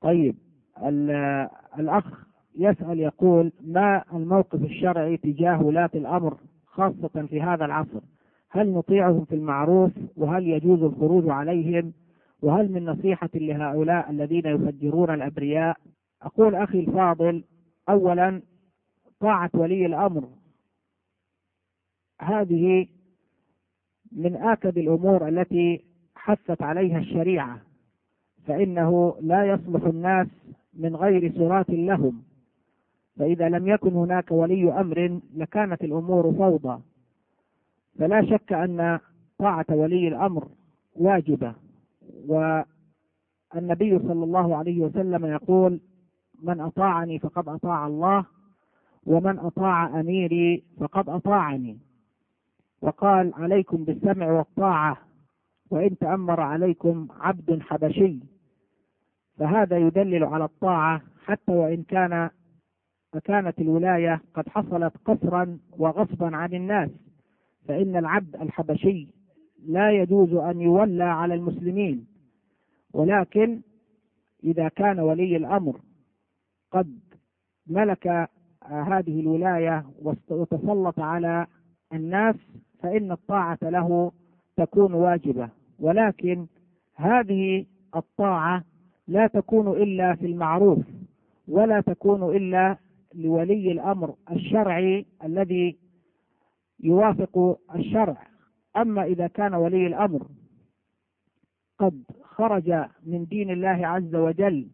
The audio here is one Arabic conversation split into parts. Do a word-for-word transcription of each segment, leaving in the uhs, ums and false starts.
طيب، الأخ يسأل يقول: ما الموقف الشرعي تجاه ولاة الأمر خاصة في هذا العصر؟ هل نطيعهم في المعروف؟ وهل يجوز الخروج عليهم؟ وهل من نصيحة لهؤلاء الذين يفجرون الأبرياء؟ أقول أخي الفاضل: أولا، طاعة ولي الأمر هذه من آكد الأمور التي حثت عليها الشريعة، فإنه لا يصلح الناس من غير سراة لهم، فإذا لم يكن هناك ولي أمر لكانت الأمور فوضى. فلا شك أن طاعة ولي الأمر واجبة، والنبي صلى الله عليه وسلم يقول: من أطاعني فقد أطاع الله، ومن أطاع أميري فقد أطاعني. وقال: عليكم بالسمع والطاعة وإن تأمر عليكم عبد حبشي. فهذا يدلل على الطاعة حتى وإن كان كانت الولاية قد حصلت قسرا وغصبا عن الناس، فإن العبد الحبشي لا يجوز أن يولى على المسلمين، ولكن إذا كان ولي الأمر قد ملك هذه الولاية وتسلط على الناس فإن الطاعة له تكون واجبة. ولكن هذه الطاعة لا تكون إلا في المعروف، ولا تكون إلا لولي الأمر الشرعي الذي يوافق الشرع. أما إذا كان ولي الأمر قد خرج من دين الله عز وجل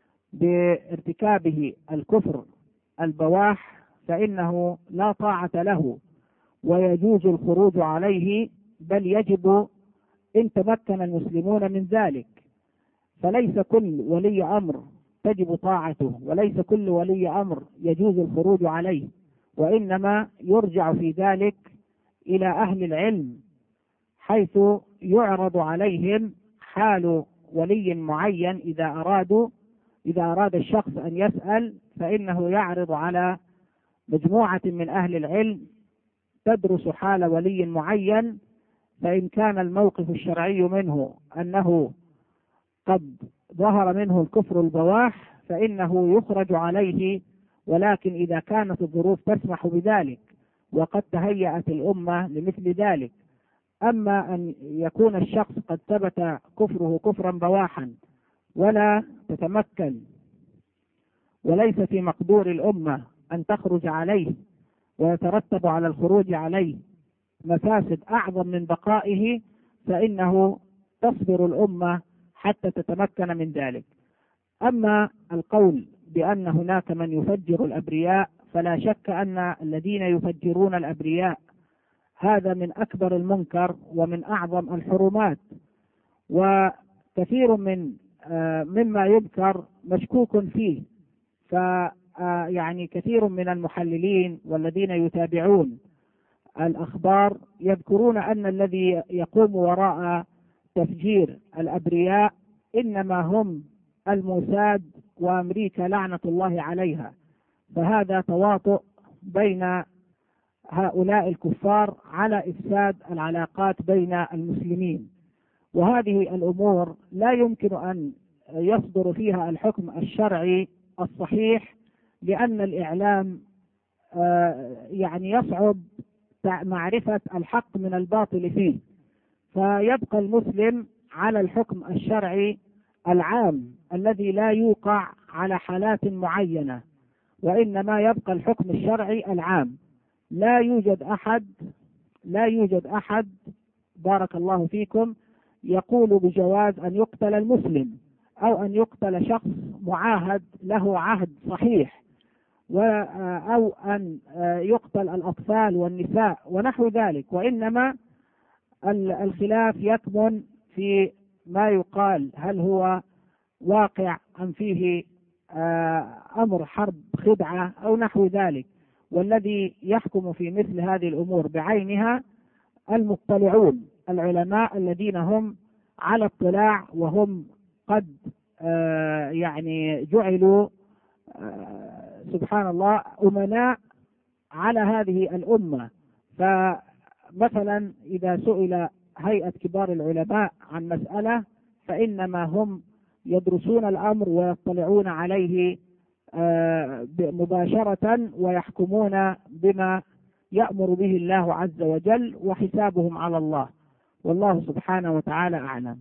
بارتكابه الكفر البواح فإنه لا طاعة له ويجوز الخروج عليه، بل يجب إن تمكن المسلمون من ذلك. فليس كل ولي أمر تجب طاعته، وليس كل ولي أمر يجوز الخروج عليه، وإنما يرجع في ذلك إلى أهل العلم، حيث يعرض عليهم حال ولي معين. إذا أرادوا إذا أراد الشخص أن يسأل فإنه يعرض على مجموعة من أهل العلم تدرس حال ولي معين، فإن كان الموقف الشرعي منه أنه قد ظهر منه الكفر البواح فإنه يخرج عليه، ولكن إذا كانت الظروف تسمح بذلك وقد تهيأت الأمة لمثل ذلك. أما أن يكون الشخص قد ثبت كفره كفرا بواحا ولا تتمكن وليس في مقدور الأمة أن تخرج عليه، ويترتب على الخروج عليه مفاسد أعظم من بقائه، فإنه تصبر الأمة حتى تتمكن من ذلك. أما القول بأن هناك من يفجر الأبرياء، فلا شك أن الذين يفجرون الأبرياء هذا من أكبر المنكر ومن أعظم الحرمات، وكثير من مما يذكر مشكوك فيه. فيعني كثير من المحللين والذين يتابعون الأخبار يذكرون أن الذي يقوم وراء تفجير الأبرياء إنما هم الموساد وأمريكا لعنة الله عليها. فهذا تواطؤ بين هؤلاء الكفار على إفساد العلاقات بين المسلمين، وهذه الأمور لا يمكن أن يصدر فيها الحكم الشرعي الصحيح، لأن الإعلام يعني يصعب معرفة الحق من الباطل فيه، فيبقى المسلم على الحكم الشرعي العام الذي لا يوقع على حالات معينة، وإنما يبقى الحكم الشرعي العام. لا يوجد أحد لا يوجد أحد بارك الله فيكم يقول بجواز أن يقتل المسلم أو أن يقتل شخص معاهد له عهد صحيح، أو أن يقتل الأطفال والنساء ونحو ذلك، وإنما الخلاف يكمن في ما يقال هل هو واقع أم فيه أمر حرب خدعة أو نحو ذلك. والذي يحكم في مثل هذه الأمور بعينها المطلعون العلماء الذين هم على اطلاع، وهم قد يعني جعلوا سبحان الله أمناء على هذه الأمة. فمثلا إذا سئل هيئة كبار العلماء عن مسألة فإنما هم يدرسون الأمر ويطلعون عليه مباشرة ويحكمون بما يأمر به الله عز وجل وحسابهم على الله، والله سبحانه وتعالى أعلم.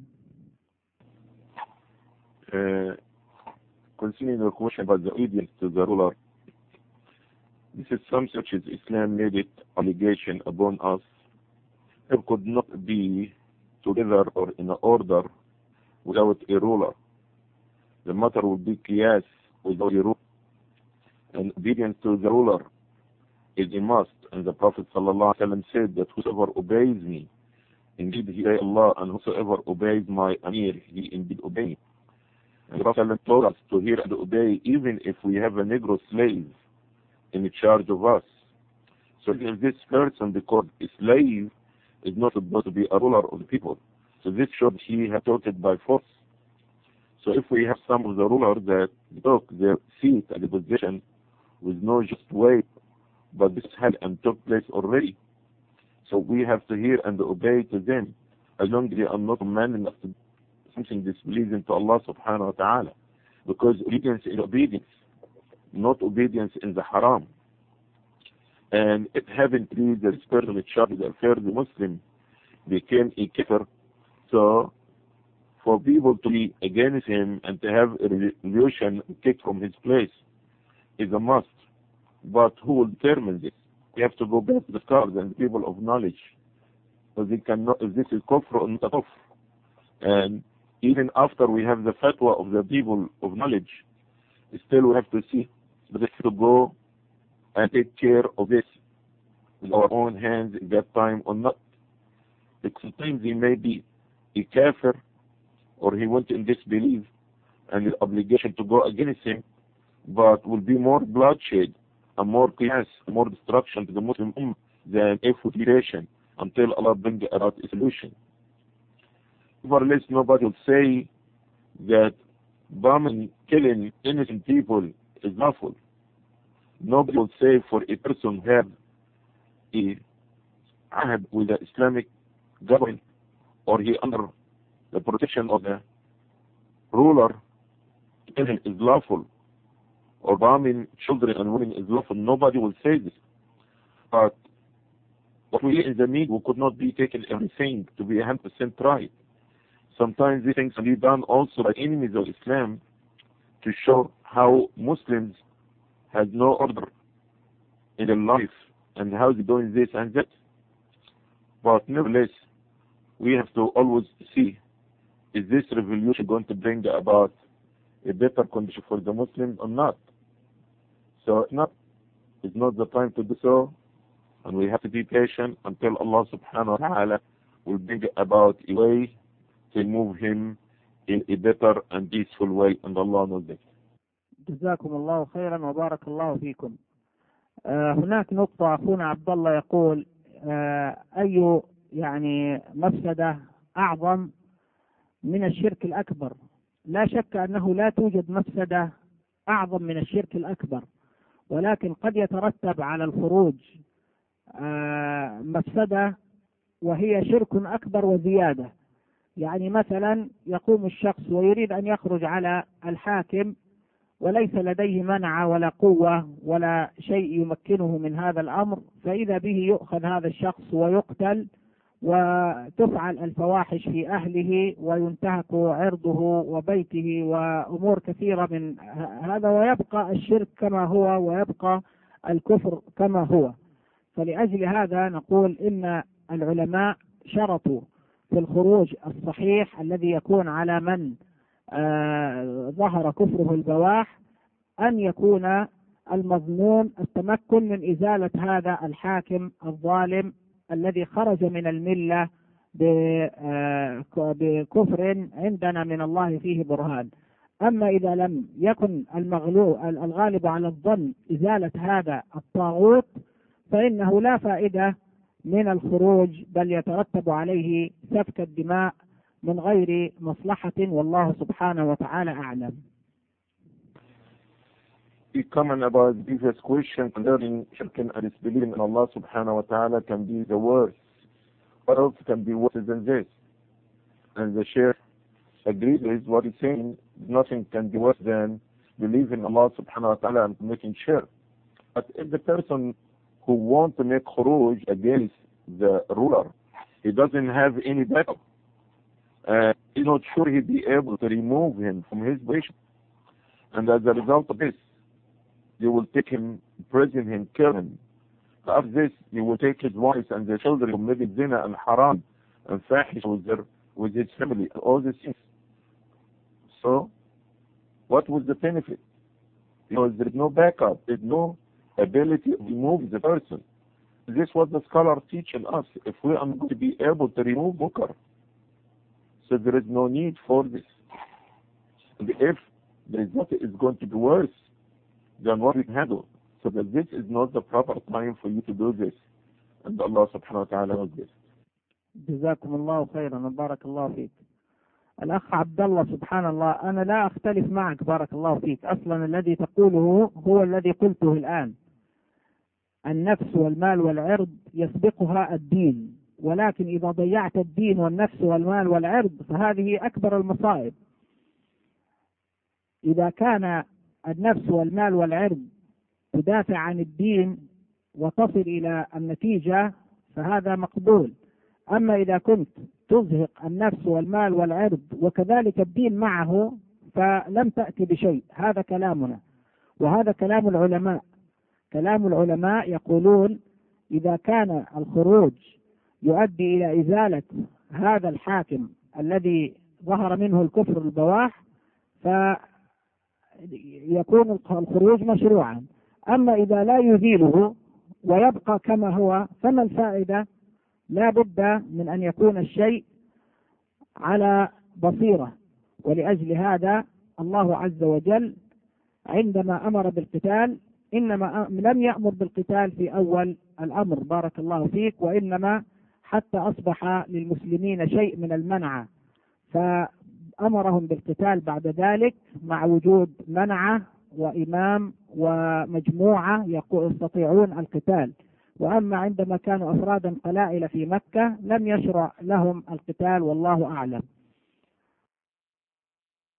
Uh, concerning the question about the obedience to the ruler, this is something such as Islam made it obligation upon us. It could not be together or in order without a ruler. The matter would be qiyas without a ruler. And obedience to the ruler is a must. And the Prophet ﷺ said that whosoever obeys me, indeed he obeys Allah, and whosoever obeys my Amir, he indeed obeys me. And the Prophet ﷺ told us to hear and obey even if we have a Negro slave in charge of us. So if this person, because a slave is not supposed to be a ruler of the people, so this should he have taught it by force. So if we have some of the rulers that took their seat and the position with no just way, but this had and took place already, so we have to hear and obey to them, as long as they are not commanding us to do something displeasing to Allah subhanahu wa ta'ala, because obedience is obedience, not obedience in the haram. And it having pleased the person in charge of the affairs, the Muslim became a kafir. So for people to be against him and to have a revolution kicked from his place is a must. But who will determine this? We have to go back to the scholars and the people of knowledge. So they cannot, if this is kufr or not kufr. And even after we have the fatwa of the people of knowledge, still we have to see that we have to go and take care of this with our own hands at that time or not. Because sometimes he may be a kafir or he went in disbelief and the obligation to go against him, but will be more bloodshed and more chaos, more destruction to the Muslim Ummah than effort until Allah brings about a solution. Nevertheless, nobody will say that bombing, killing innocent people is lawful. Nobody will say for a person who has a ahd with the Islamic government or he under the protection of the ruler, killing is lawful, or bombing children and women is lawful. Nobody will say this. But what we in the media, we could not be taken everything to be one hundred percent right. Sometimes these things can be done also by enemies of Islam to show how Muslims has no order in their life and how they're doing this and that. But nevertheless, we have to always see, is this revolution going to bring about a better condition for the Muslims or not? So it's not, it's not the time to do so, and we have to be patient until Allah subhanahu wa ta'ala will bring about a way to move him in a better and peaceful way, and Allah knows it. جزاكم الله خيرا وبارك الله فيكم. آه هناك نقطة، أخونا عبد الله يقول آه أي يعني مفسدة أعظم من الشرك الأكبر؟ لا شك أنه لا توجد مفسدة أعظم من الشرك الأكبر، ولكن قد يترتب على الخروج آه مفسدة وهي شرك أكبر وزيادة. يعني مثلا يقوم الشخص ويريد أن يخرج على الحاكم وليس لديه منع ولا قوة ولا شيء يمكنه من هذا الأمر، فإذا به يؤخذ هذا الشخص ويقتل وتفعل الفواحش في أهله وينتهك عرضه وبيته وأمور كثيرة من هذا، ويبقى الشرك كما هو ويبقى الكفر كما هو. فلأجل هذا نقول إن العلماء شرطوا في الخروج الصحيح الذي يكون على من آه ظهر كفره البواح أن يكون المظنون التمكن من إزالة هذا الحاكم الظالم الذي خرج من الملة بكفر عندنا من الله فيه برهان. أما إذا لم يكن المغلوب الغالب على الظن إزالة هذا الطاغوت فإنه لا فائدة من الخروج، بل يترتب عليه سفك الدماء من غير مصلحة، والله سبحانه وتعالى أعلم. We comment about the previous question concerning shirk and disbelieving in Allah subhanahu wa ta'ala can be the worst. What else can be worse than this? And the Shaykh agrees with what he's saying. Nothing can be worse than believing Allah subhanahu wa ta'ala and making shirk. But if the person who wants to make khuruj against the ruler, he doesn't have any backup, uh, he's not sure he'll be able to remove him from his position. And as a result of this, you will take him, imprison him, kill him. After this, you will take his wife and the children who live in zina and haram and fahish with, their, with his family, all these things. So, what was the benefit? Because there is no backup, there is no ability to remove the person. This is what the scholars teaching us. If we are going to be able to remove munkar, so there is no need for this. And if there is nothing, it's going to be worse than what we handle. So that this is not the proper time for you to do this. And Allah subhanahu wa ta'ala knows this. جزاكم الله خيرا وبارك الله فيك. الأخ عبد الله سبحان الله أنا لا أختلف معك بارك الله فيك. أصلا الذي تقوله هو الذي قلته الآن. النفس والمال والعرض يسبقها الدين، ولكن إذا ضيعت الدين والنفس والمال والعرض فهذه أكبر المصائب. إذا كان النفس والمال والعرض تدافع عن الدين وتصل إلى النتيجة فهذا مقبول. أما إذا كنت تزهق النفس والمال والعرض وكذلك الدين معه فلم تأتي بشيء. هذا كلامنا وهذا كلام العلماء. كلام العلماء يقولون إذا كان الخروج يؤدي إلى إزالة هذا الحاكم الذي ظهر منه الكفر البواح فيكون الخروج مشروعا. أما إذا لا يزيله ويبقى كما هو فما الفائدة؟ لا بد من أن يكون الشيء على بصيرة. ولأجل هذا الله عز وجل عندما أمر بالقتال إنما لم يأمر بالقتال في أول الأمر بارك الله فيك، وإنما حتى أصبح للمسلمين شيء من المنعة فأمرهم بالقتال بعد ذلك مع وجود منعة وإمام ومجموعة يستطيعون القتال. وأما عندما كانوا أفرادا قلائل في مكة لم يشرع لهم القتال والله أعلم.